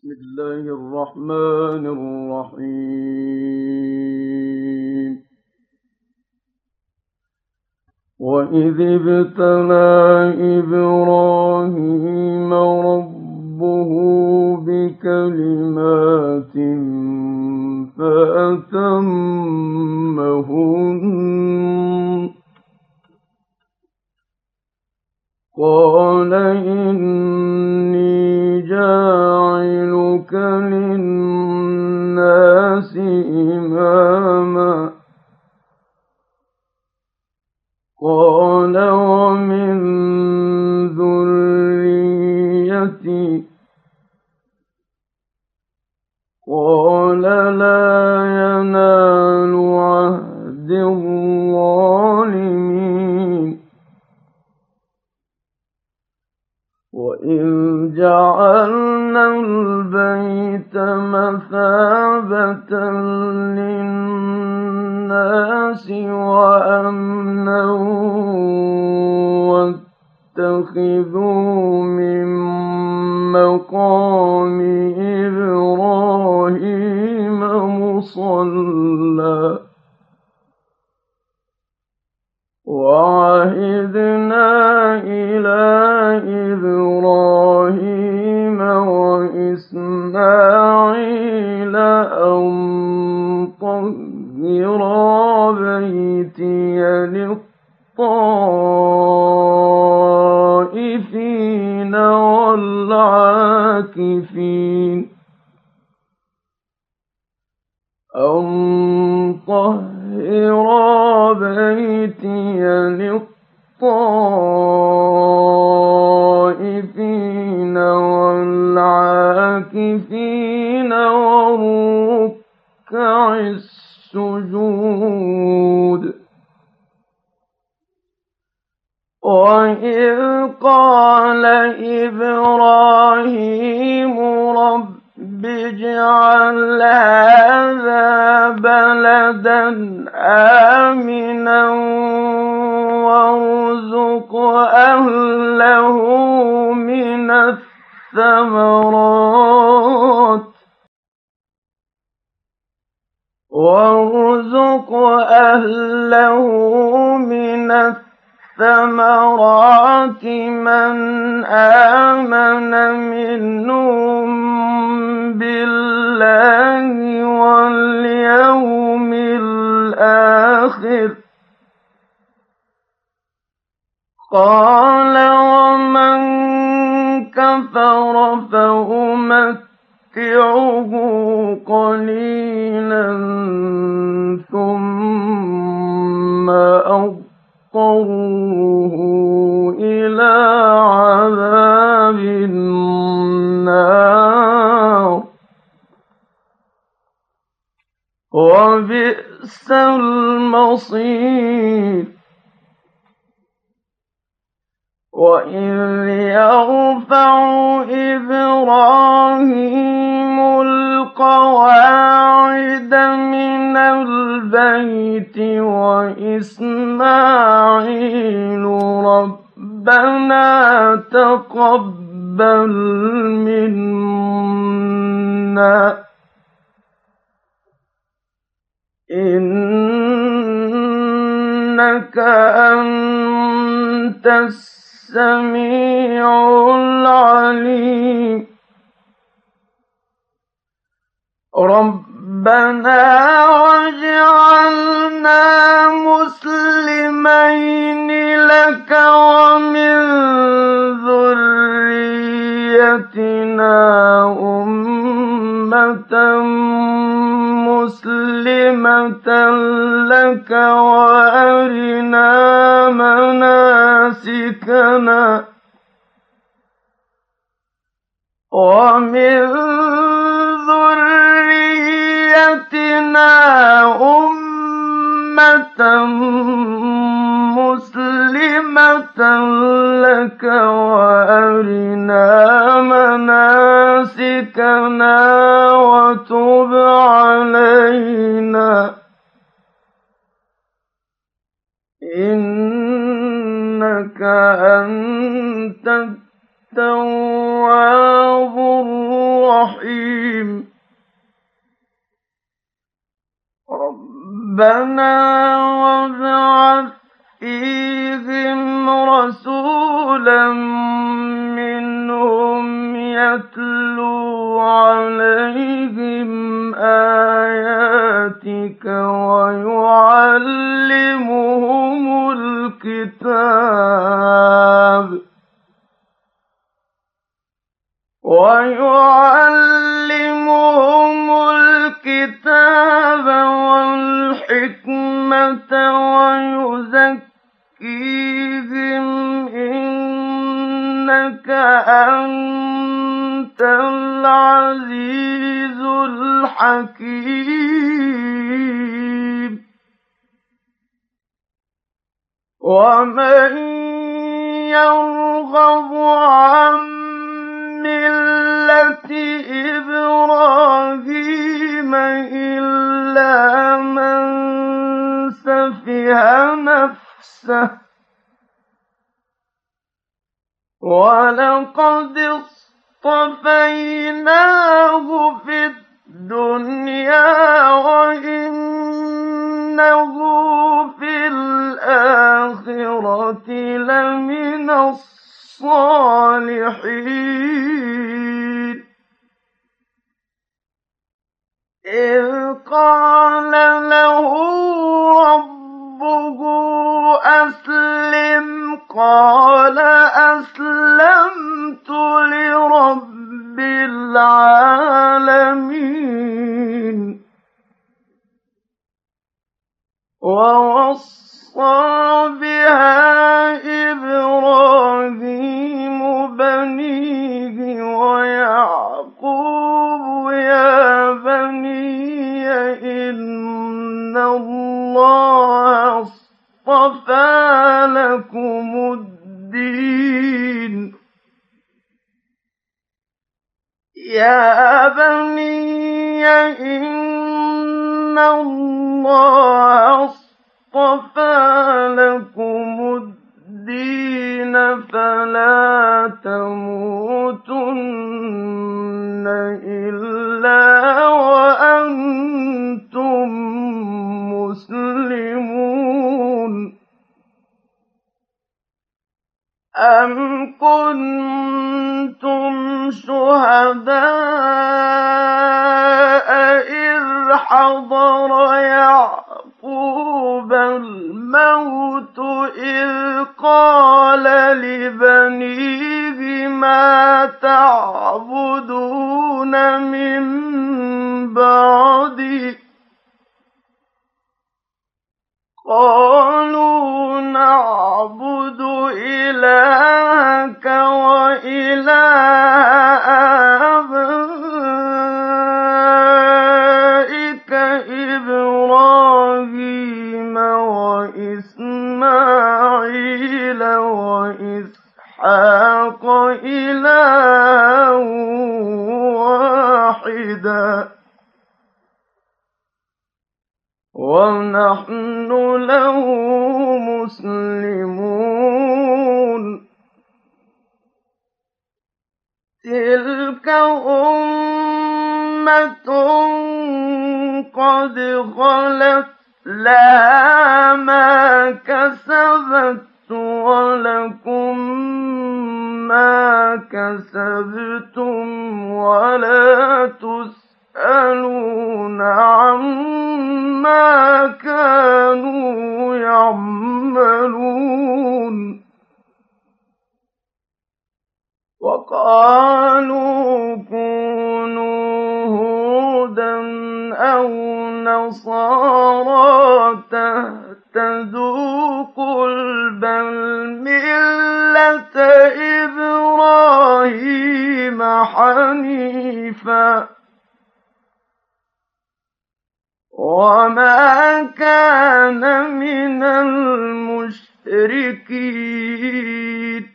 بسم الله الرحمن الرحيم. وإذ ابتلى إبراهيم ربه بكلمات فأتمهن قال إني جاعلك للناس إماما قال ومن ذريتي قال لا ينال عهد الظالمين وإذ جعلنا البيت مثابة للناس وأمنا واتخذوا من مقام إبراهيم مصلى وعهدنا إلى إبراهيم وإسماعيل أن طهرا بيتي للطائفين والعاكفين أن طهرا بيتي للطائفين والعاكفين والركع السجود وإذ قال إبراهيم رب اجعل هذا بلدا آمنا وارزق أهله من الثمرات من آمن منهم بالله واليوم الآخر قال ومن كفر فأمتعه قليلا ثم أضطره إلى عذاب النار وبئس المصير وإذ يرفع إبراهيم القواعد من البيت وإسماعيل ربنا تقبل منا إنك أنت السميع العليم ربنا واجعلنا مسلمين لك ومن ذريتنا أمة مسلمة لك وأرنا مناسكنا ومن ذريتنا أمة مسلمة لك وأرنا مناسكنا وتب علينا إنك أنت التواب الرحيم الرحيم ربنا وابعث فيهم رسولا منهم يتلو عليهم آياتك ويعلمهم الكتاب والحكمة ويزكيهم إنك أنت العزيز الحكيم ومن يرغب عن مِّلَّةِ إِبْرَاهِيمَ إِلَّا مَن سَفِهَ نَفْسَهُ وَلَقَدِ اصْطَفَيْنَاهُ فِي الدُّنْيَا وَإِنَّهُ فِي الْآخِرَةِ لَمِنَ الصَّالِحِينَ إِذْ قَالَ لَهُ رَبُّهُ أَسْلِمْ قَالَ أَسْلَمْتُ لِرَبِّ الْعَالَمِينَ وَوَصَّىٰ بِهَا إِبْرَاهِيمُ بَنِيهِ وَيَعْقُوبُ يَا بَنِيَّ إِنَّ اللَّهَ اصْطَفَىٰ لَكُمُ الدِّينَ يَا بَنِيَّ إِنَّ اللَّهَ اصْطَفَىٰ لَكُمُ الدِّينَ فَلَا تَمُوتُنَّ إِلَّا وَأَنتُم مُّسْلِمُونَ أَمْ كُنتُمْ شُهَدَاءَ إِذْ حَضَرَ يَعْقُوبَ الْمَوْتُ إِذْ قَالَ لِبَنِيهِ مَا تَعْبُدُونَ مِن بَعْدِي قَالُوا نَعْبُدُ إِلَٰهَكَ وَإِلَٰهَ آبَائِكَ إِبْرَاهِيمَ وَإِسْمَاعِيلَ وَإِسْحَاقَ إِلَٰهًا وَاحِدًا وَنَحْنُ لَهُ مُسْلِمُونَ تِلْكَ أُمَّةٌ قَدْ خَلَتْ لَهَا مَا كَسَبَتْ وَلَكُم مَّا كَسَبْتُمْ وَلَا تُسْأَلُونَ عَمَّا كَانُوا يَعْمَلُونَ وَقَالُوا كُونُوا هُودًا أَوْ نَصَارَىٰ تَهْتَدُوا قُلْ بَلْ مِلَّةَ إِبْرَاهِيمَ حَنِيفًا وَمَا كَانَ مِنَ الْمُشْرِكِينَ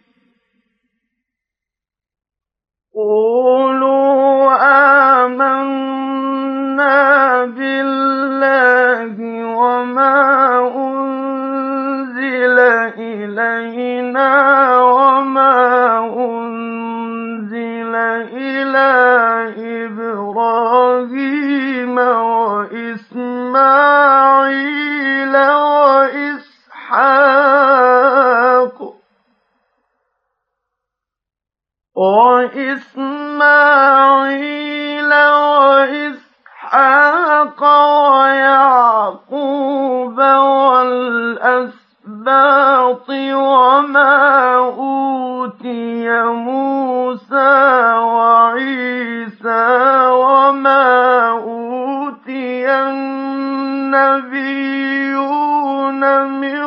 قُولُوا آمَنَّا بِاللَّهِ وَمَا أُنزِلَ إِلَيْنَا وَمَا أُنزِلَ إِلَىٰ وإسماعيل وإسحاق ويعقوب والأسباط وما أوتي موسى وعيسى وما أوتي النبيون من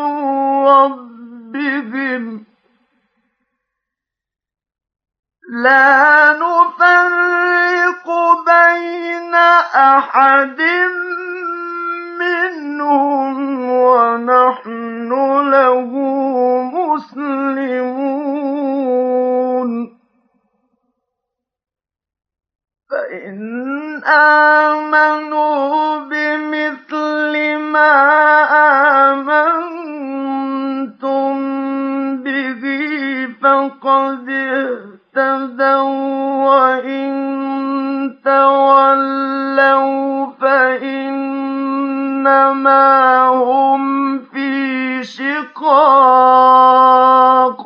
ربهم لا نفرق بين أحد منهم ونحن له مسلمون فإن آمنوا بمثل ما آمنتم به فقد وإن تولوا فإنما هم في شقاق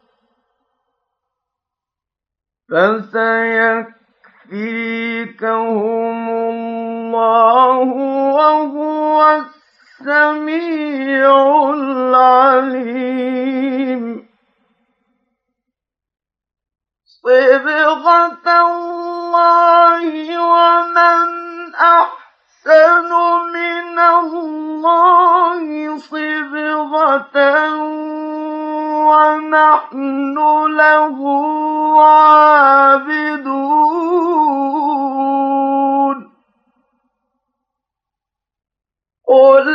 فسيكفيكهم الله وهو السميع العليم صبغة الله ومن أحسن من الله صبغة ونحن له عابدون قل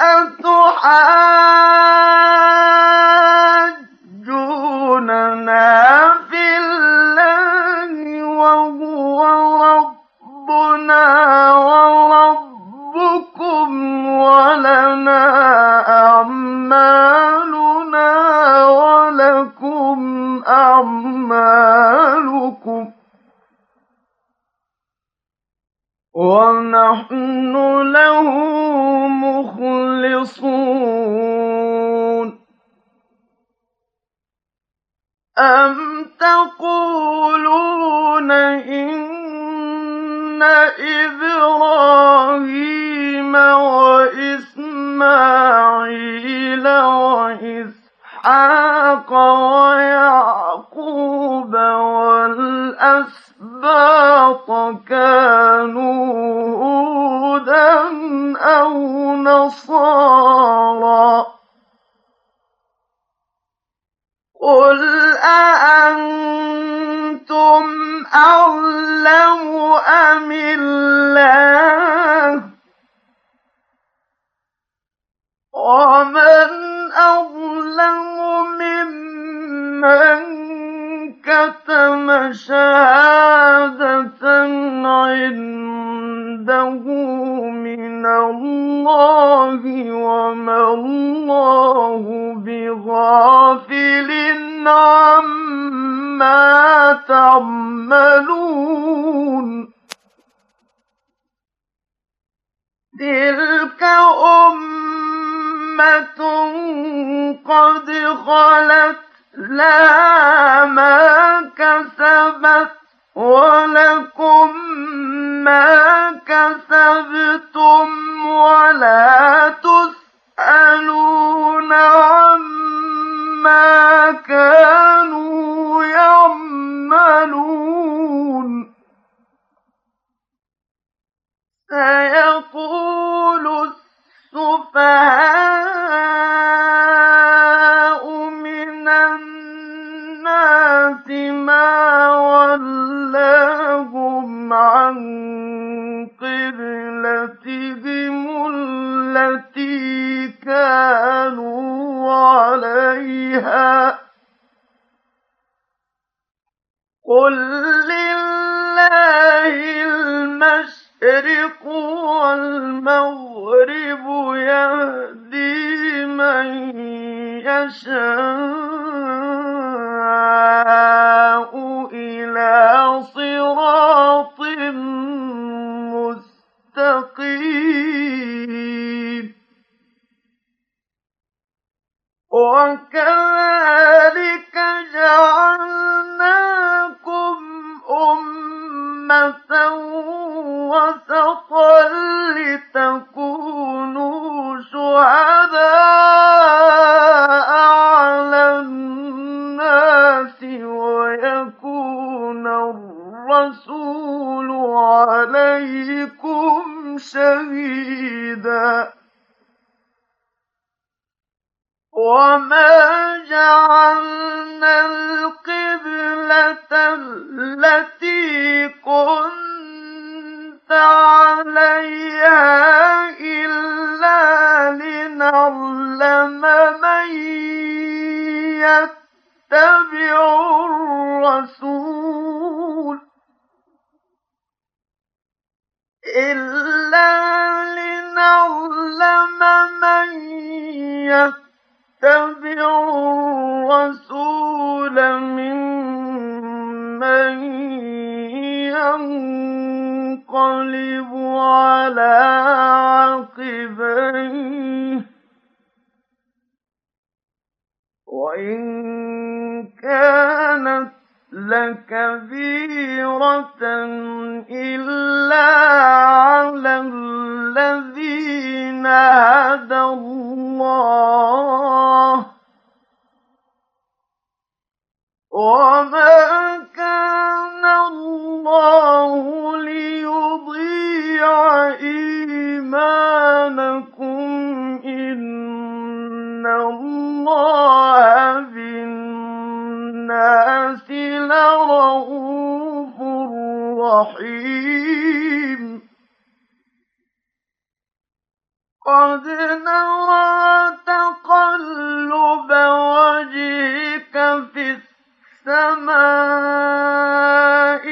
أتحاجوننا وهو ربنا وربكم ولنا أعمالنا ولكم أعمالكم ونحن له مخلصون أم تقولون إن إبراهيم وإسماعيل وإسحاق ويعقوب والأسباط كانوا هودا أو نصارى قل أأنتم أعلم أم الله ومن أظلم ممن كتم شهادة عنده من الله وما الله بغافل عما تعملون تلك أمة قد خلت لها ما كسبت ولكم ما كسبتم ولا تسألون عما كانوا يعملون سيقول السفهاء من الناس ما ولاهم عن قبلتهم التي كانوا عليها قل لله المشرق والمغرب يهدي من يشاء إلى صراط مستقيم وكذلك جعلناكم وسطا لتكونوا شهداء على الناس ويكون الرسول عليكم شهيدا وما جعلنا القبلة التي كنت عليها إلا لنعلم من يتبع الرسول من يتبع الرسول ممن ينقلب على عقبيه وإن كانت لكبيرة إلا على الذين هدى الله وما كان الله ليضيع إيمانكم إن الله بالناس لرءوف رحيم قد نرى تقلب وجهك في السماء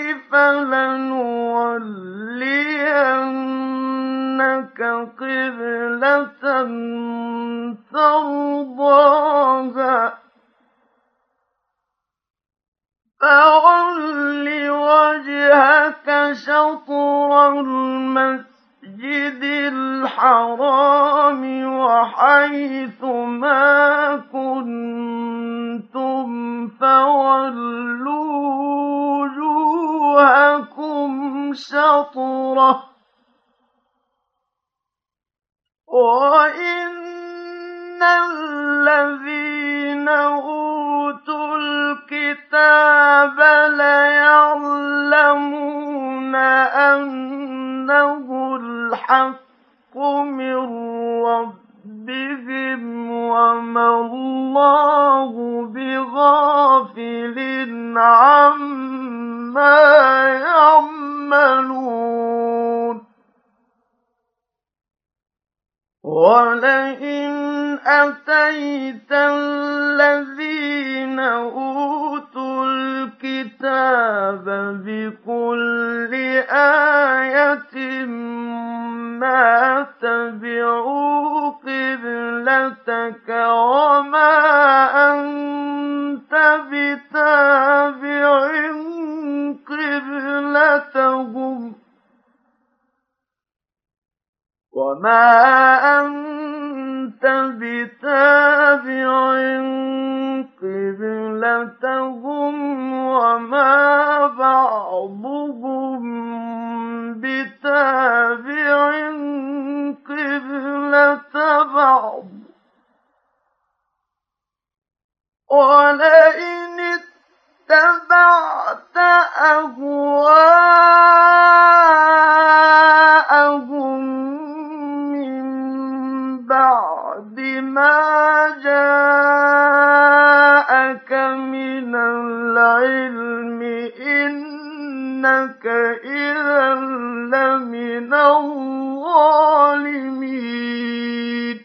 فلنولينك قبلة ترضاها فَوَلِّ وَجْهَكَ شَطْرَ الْمَسْجِدِ الْحَرَامِ وَحَيْثُ مَا كُنتُمْ فَوَلُّوا وُجُوهَكُمْ شَطْرَهُ وَإِنَّ الَّذِينَ أُوتُوا الْكِتَابَ لَيَعْلَمُونَ أَنَّهُ الْحَقُّ مِنْ رَبِّهِمْ وَمَا اللَّهُ بِغَافِلٍ عَمَّا يَعْمَلُونَ وَلَئِنْ أَتَيْتَ الَّذِينَ أُوتُوا الْكِتَابَ بِكُلِّ آيَةٍ مَا تَبِعُوا قِبْلَتَكَ وَمَا أَنتَ بِتَابِعٍ قِبْلَتَهُمْ وَمَا بَعْضُهُم بِتَابِعٍ قِبْلَةَ بَعْضٍ وَلَئِنِ اتَّبَعْتَ أَهْوَاءَهُم مِّن بَعْدِ مَا جَاءَكَ مِنَ الْعِلْمِ إِنَّكَ إِذًا لَّمِنَ الظَّالِمِينَ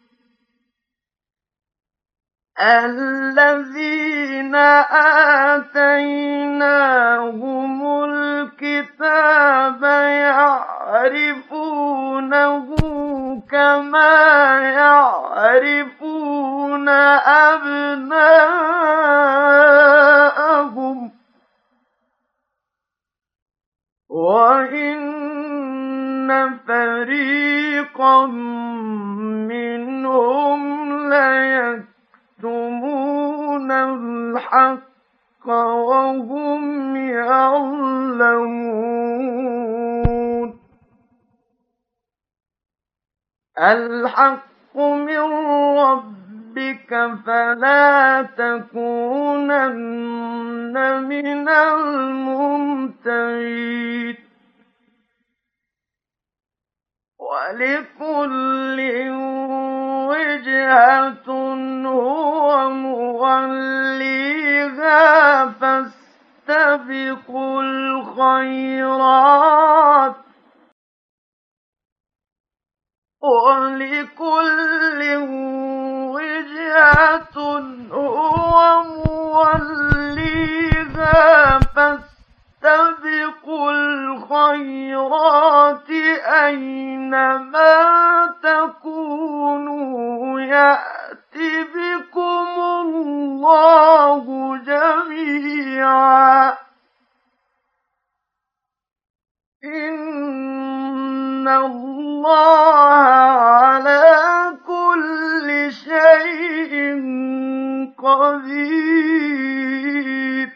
الَّذِينَ آتَيْنَاهُمُ الْكِتَابَ يَعْرِفُونَهُ كَمَا يَعْرِفُونَ أَبْنَاءَهُمْ وَإِنَّ فَرِيقًا مِّنْهُمْ لَيَكْتُمُونَ الْحَقَّ وهم يعلمون. الحق من ربك فلا تكونن من الممترين. ولكل وجهة هو موليها فاستبقوا الخيرات ولكل وجهة هو موليها فاستبقوا الخيرات أينما تكونوا يأت بكم الله جميعا إن الله على كل شيء قدير.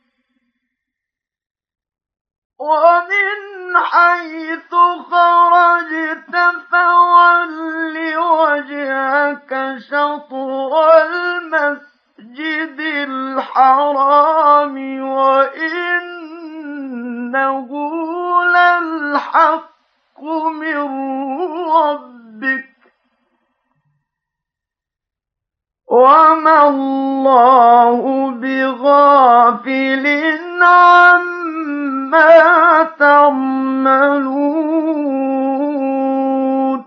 ومن حيث خرجت فول وجهك شطر المسجد الحرام وإنه للحق من ربك وما الله بغافل عما تعملون.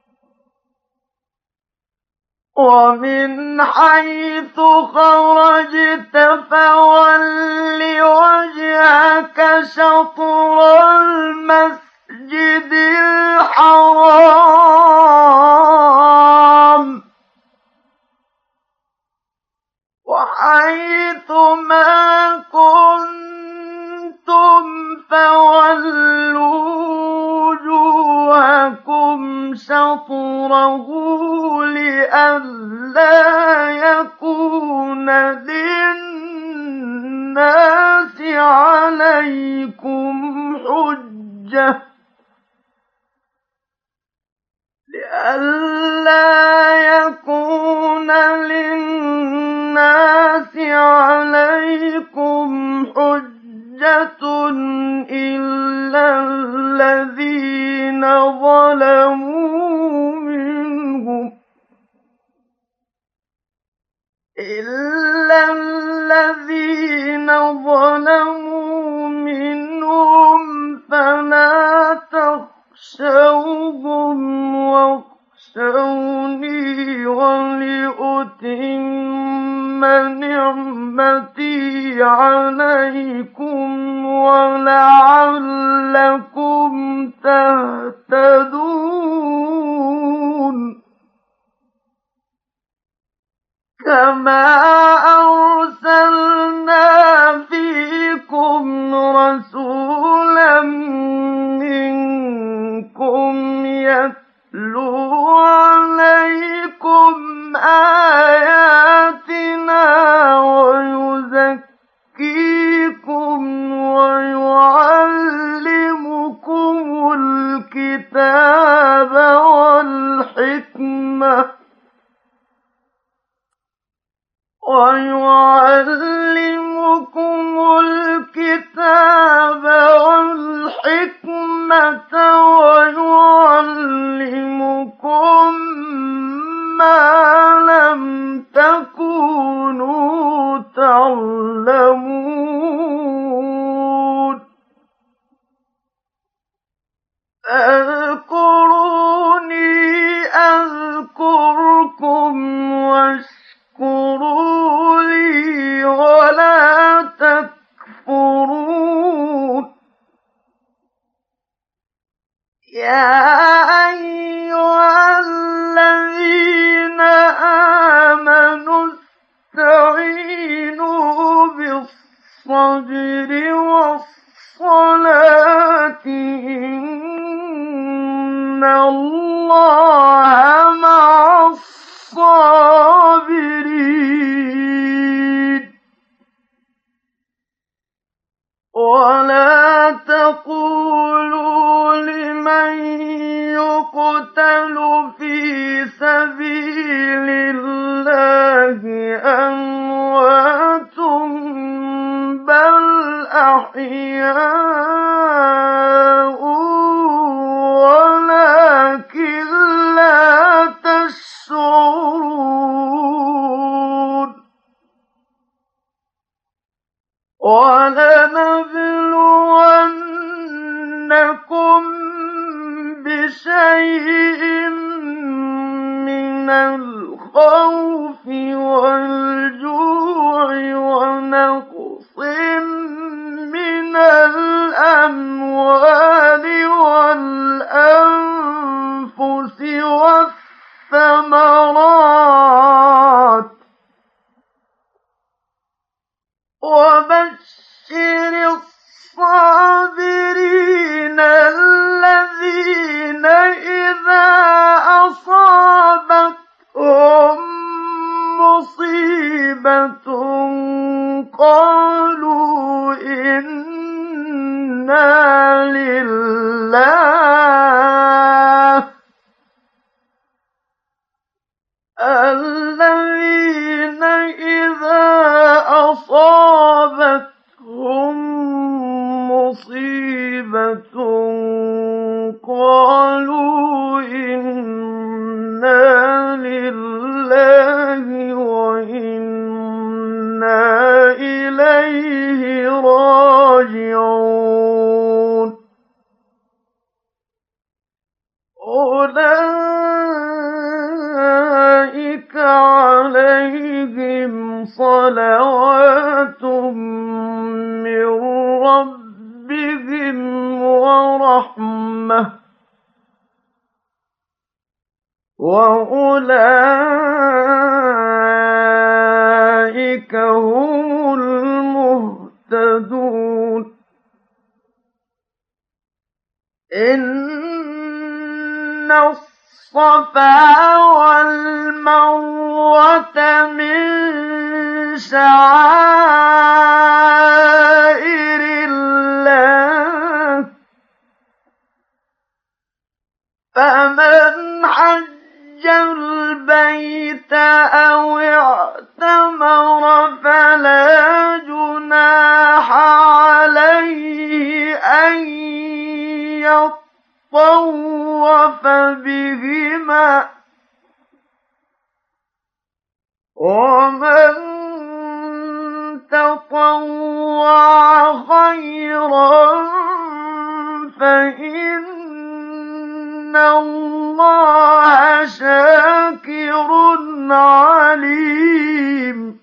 ومن حيث خرجت فول وجهك شطر المسجد الحرام وحيث ما كنتم فولوا وجوهكم شطره لئلا يكون للناس عليكم حجة إلا الذين ظلموا منهم فلا تخشوهم واخشوني ولأتم نعمتي عليكم ولعلكم تهتدون. كما أرسلنا فيكم رسولا منكم يتلو عليكم آياتنا ويزكيكم ويعلمكم الكتاب والحكمة ويعلمكم ما لم تكونوا تعلمون. اذكروني أذكركم واشكروا لي ولا تكفرون. يا أيها الذين آمنوا استعينوا بالصبر والصلاة إن الله مع الصابرين. أحياء ولكن لا تشعرون ولنبلونكم بشيء من الخوف والجوع ونقص من الأموال والأنفس والثمرات وبشر الصابرين الذين إذا أصابتهم مصيبة قالوا إنا لله الذين إذا أصابتهم مصيبة قالوا إنا لله وإنا إليه راجعون أولئك عليهم صلوات من ربهم ورحمة وأولئك هم المهتدون إن الصفا والمروة من شعائر الله فمن حج البيت أو اعتمر فلا جناح عليه أن يطوف بهما ومن تطوع خيرا فإن الله شاكر عليم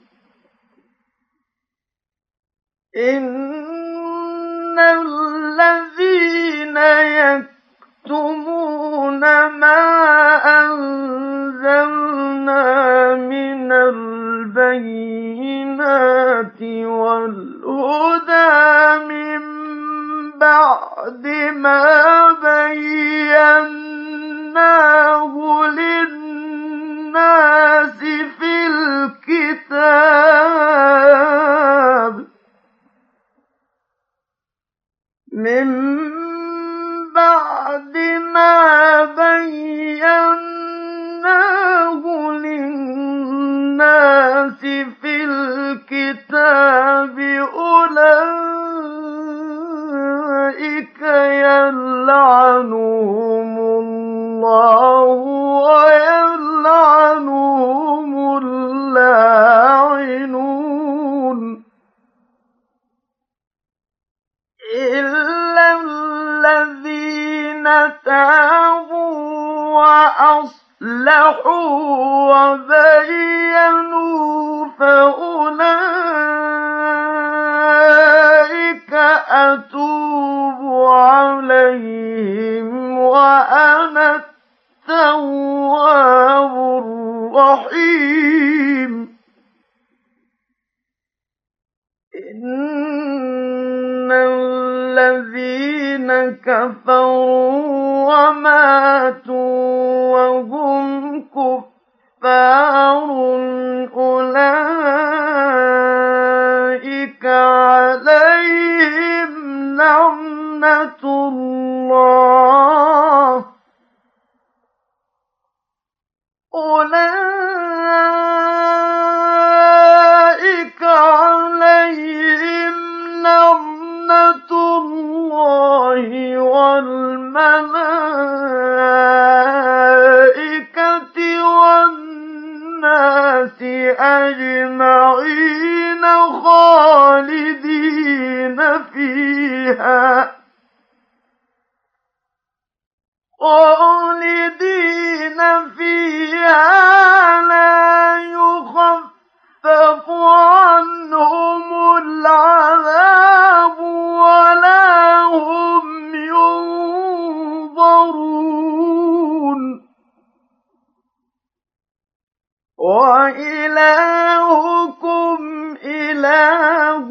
إن الذين يكتمون ما أنزلنا من البينات والهدى من بعد ما بيناه للناس في الكتاب من بعد ما بيناه للناس في الكتاب أولئك يلعنهم الله ويلعنهم اللاعنون إلا الذين تابوا وأصلحوا وبينوا فأولئك أتوب عليهم وأنا التواب الرحيم إن الذين كفروا وماتوا وهم كفار أولئك عليهم لعنة الله أولئك عليهم لعنة الْمَلَائِكَةِ وَالنَّاسِ أَجْمَعِينَ خَالِدِينَ فِيهَا لَا يُخَفَّفُ عَنْهُمُ الْعَذَابُ وَلَا هُمْ يُنظَرُونَ وَإِلَٰهُكُمْ إِلَٰهٌ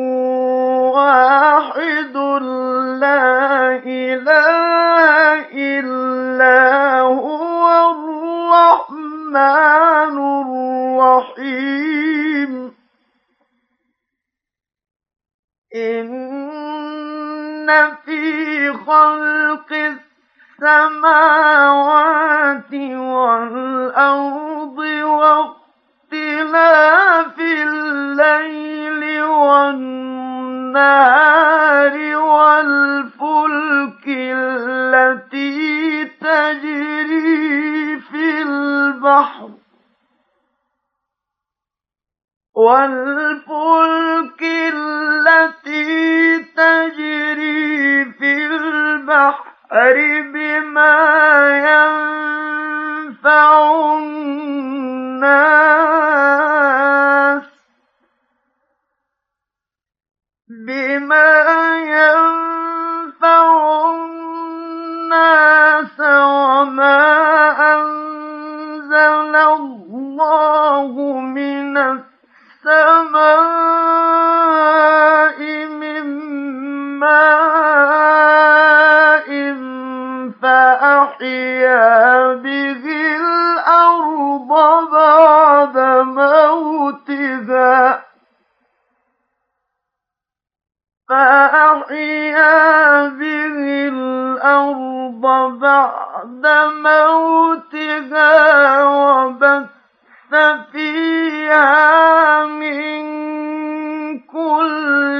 وَاحِدٌ لَّا إِلَٰهَ إِلَّا هُوَ الرَّحْمَٰنُ الرَّحِيمُ إِنَّ فِي خَلْقِ السَّمَاوَاتِ وَالْأَرْضِ وَاخْتِلَافِ اللَّيْلِ وَالنَّهَارِ وَالْفُلْكِ الَّتِي تَجْرِي فِي الْبَحْرِ بِمَا يَنفَعُ النَّاسَ وَمَا أَنزَلَ اللَّهُ مِنَ السَّمَاءِ مِن مَّاءٍ فَأَحْيَا بِهِ الْأَرْضَ بَعْدَ مَوْتِهَا وَبَثَّ فِيهَا مِن كُلِّ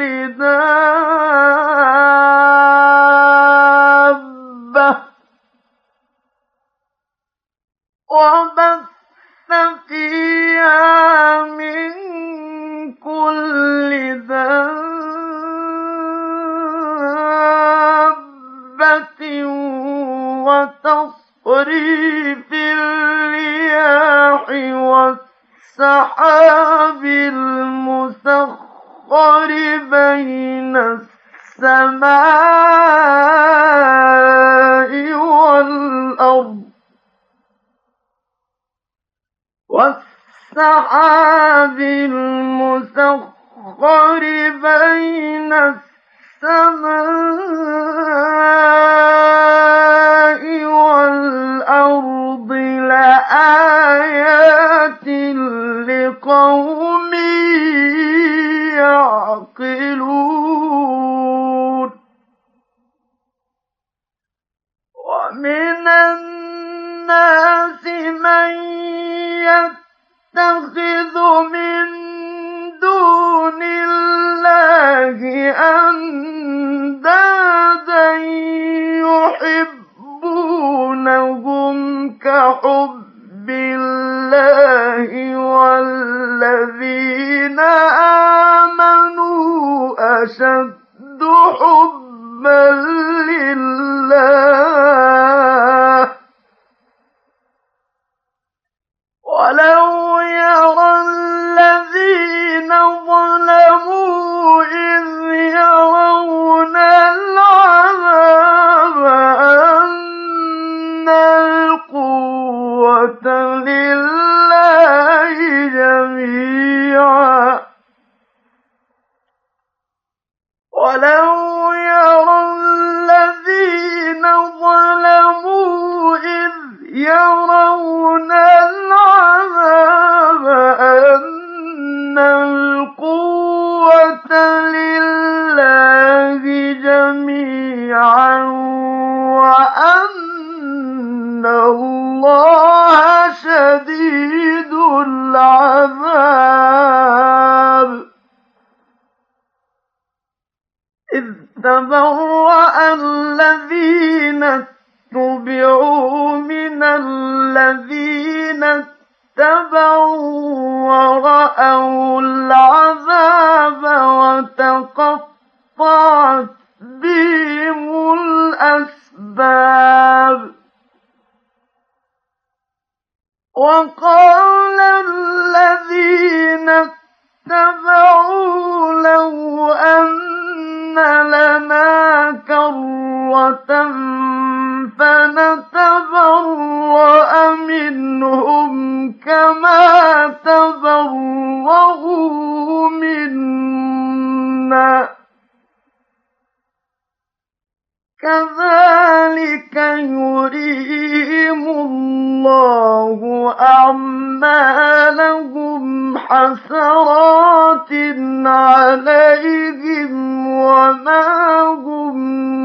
دَابَّةٍ وَتَصْرِيفِ الرِّيَاحِ وَالسَّحَابِ الْمُسَخَّرِ بَيْنَ السَّمَاءِ وَالْأَرْضِ لَآيَاتٍ لِّقَوْمٍ يَعْقِلُونَ وَمِنَ النَّاسِ مَن يَتَّخِذُ مِن دُونِ اللَّهِ أَندَادًا يُحِبُّونَهُمْ كَحُبِّ اللَّهِ وَالَّذِينَ آمَنُوا أَشَدُّ حُبًّا لِّلَّهِ وَلَوْ يَرَى الَّذِينَ ظَلَمُوا إِذْ يَرَوْنَ الْعَذَابَ أَنَّ الْقُوَّةَ لِلَّهِ جَمِيعًا وَأَنَّ اللَّهَ شَدِيدُ الْعَذَابِ إِذْ تبرأ الذين اتبعوا من الذين اتبعوا ورأوا العذاب وتقطعت بهم الأسباب وقال الذين اتبعوا لو أن لنا كرة فنتبرأ منهم كما تبرأوا منا كذلك يريهم الله أعمالهم حسرات عليهم وما هم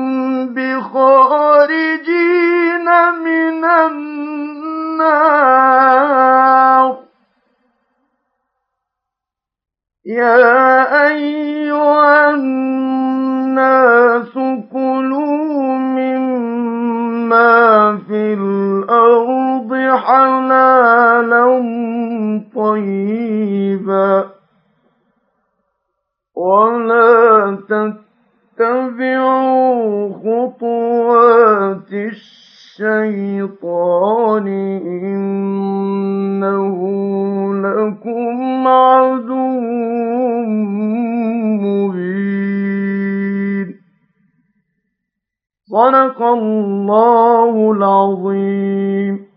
بخارجين من النار يا أيها الناس كلوا مما في الأرض حلالا طيبا ولا تتبعوا خطوات الشيطان إنه لكم عدو مبين صدق الله العظيم.